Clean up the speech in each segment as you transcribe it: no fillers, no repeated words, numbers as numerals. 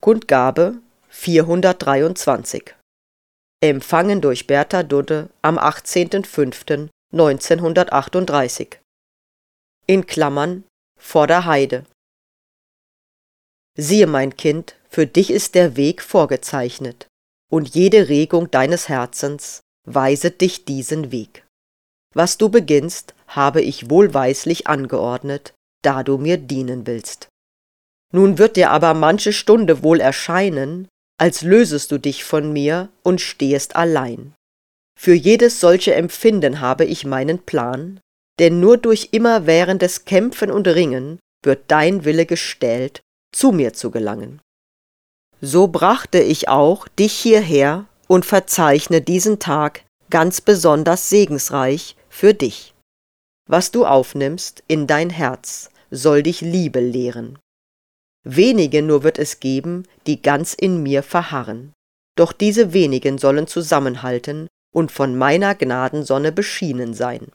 Kundgabe 423. Empfangen durch Bertha Dudde am 18.05.1938. In Klammern vor der Heide. Siehe, mein Kind, für dich ist der Weg vorgezeichnet, und jede Regung deines Herzens weiset dich diesen Weg. Was du beginnst, habe ich wohlweislich angeordnet, da du mir dienen willst. Nun wird dir aber manche Stunde wohl erscheinen, als lösest du dich von mir und stehest allein. Für jedes solche Empfinden habe ich meinen Plan, denn nur durch immerwährendes Kämpfen und Ringen wird dein Wille gestählt, zu mir zu gelangen. So brachte ich auch dich hierher und verzeichne diesen Tag ganz besonders segensreich für dich. Was du aufnimmst in dein Herz, soll dich Liebe lehren. Wenige nur wird es geben, die ganz in mir verharren. Doch diese wenigen sollen zusammenhalten und von meiner Gnadensonne beschienen sein.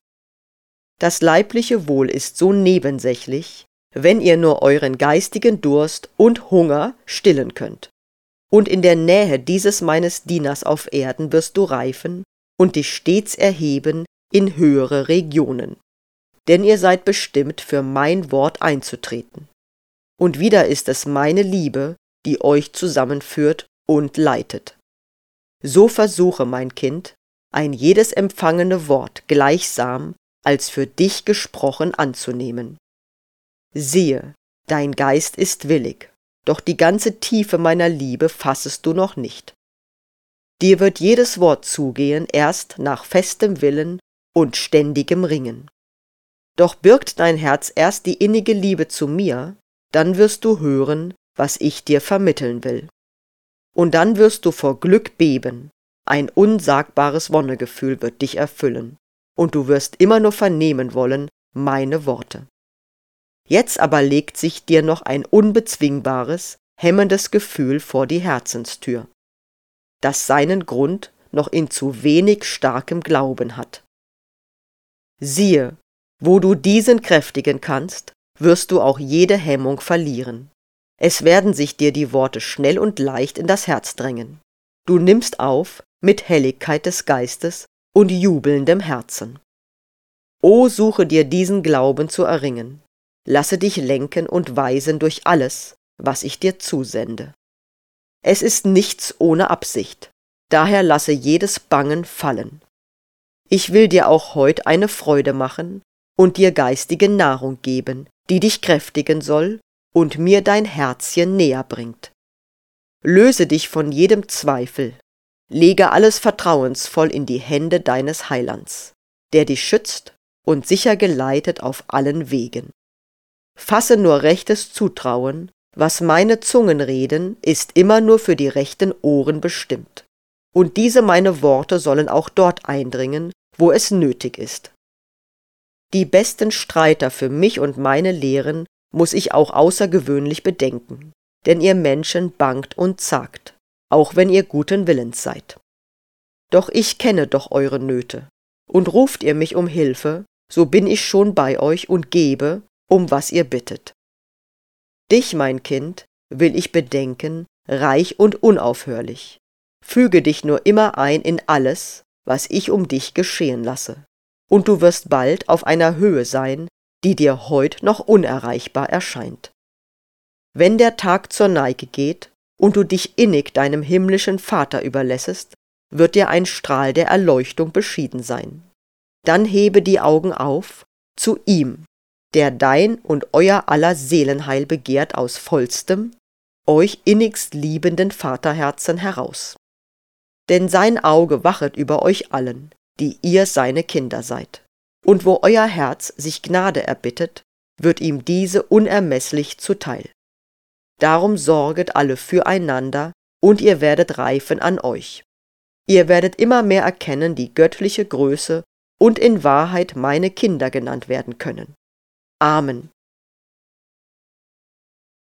Das leibliche Wohl ist so nebensächlich, wenn ihr nur euren geistigen Durst und Hunger stillen könnt. Und in der Nähe dieses meines Dieners auf Erden wirst du reifen und dich stets erheben in höhere Regionen. Denn ihr seid bestimmt, für mein Wort einzutreten. Und wieder ist es meine Liebe, die euch zusammenführt und leitet. So versuche, mein Kind, ein jedes empfangene Wort gleichsam als für dich gesprochen anzunehmen. Siehe, dein Geist ist willig, doch die ganze Tiefe meiner Liebe fassest du noch nicht. Dir wird jedes Wort zugehen erst nach festem Willen und ständigem Ringen. Doch birgt dein Herz erst die innige Liebe zu mir, dann wirst du hören, was ich dir vermitteln will. Und dann wirst du vor Glück beben, ein unsagbares Wonnegefühl wird dich erfüllen, und du wirst immer nur vernehmen wollen meine Worte. Jetzt aber legt sich dir noch ein unbezwingbares, hemmendes Gefühl vor die Herzenstür, das seinen Grund noch in zu wenig starkem Glauben hat. Siehe, wo du diesen kräftigen kannst, wirst du auch jede Hemmung verlieren. Es werden sich dir die Worte schnell und leicht in das Herz drängen. Du nimmst auf mit Helligkeit des Geistes und jubelndem Herzen. O, suche dir diesen Glauben zu erringen. Lasse dich lenken und weisen durch alles, was ich dir zusende. Es ist nichts ohne Absicht, daher lasse jedes Bangen fallen. Ich will dir auch heut eine Freude machen und dir geistige Nahrung geben, die dich kräftigen soll und mir dein Herzchen näher bringt. Löse dich von jedem Zweifel, lege alles vertrauensvoll in die Hände deines Heilands, der dich schützt und sicher geleitet auf allen Wegen. Fasse nur rechtes Zutrauen, was meine Zungen reden, ist immer nur für die rechten Ohren bestimmt. Und diese meine Worte sollen auch dort eindringen, wo es nötig ist. Die besten Streiter für mich und meine Lehren muss ich auch außergewöhnlich bedenken, denn ihr Menschen bangt und zagt, auch wenn ihr guten Willens seid. Doch ich kenne doch eure Nöte, und ruft ihr mich um Hilfe, so bin ich schon bei euch und gebe, um was ihr bittet. Dich, mein Kind, will ich bedenken, reich und unaufhörlich. Füge dich nur immer ein in alles, was ich um dich geschehen lasse, und du wirst bald auf einer Höhe sein, die dir heut noch unerreichbar erscheint. Wenn der Tag zur Neige geht und du dich innig deinem himmlischen Vater überlässest, wird dir ein Strahl der Erleuchtung beschieden sein. Dann hebe die Augen auf zu ihm, der dein und euer aller Seelenheil begehrt aus vollstem, euch innigst liebenden Vaterherzen heraus. Denn sein Auge wachet über euch allen, die ihr seine Kinder seid. Und wo euer Herz sich Gnade erbittet, wird ihm diese unermeßlich zuteil. Darum sorget alle füreinander, und ihr werdet reifen an euch. Ihr werdet immer mehr erkennen die göttliche Größe und in Wahrheit meine Kinder genannt werden können. Amen.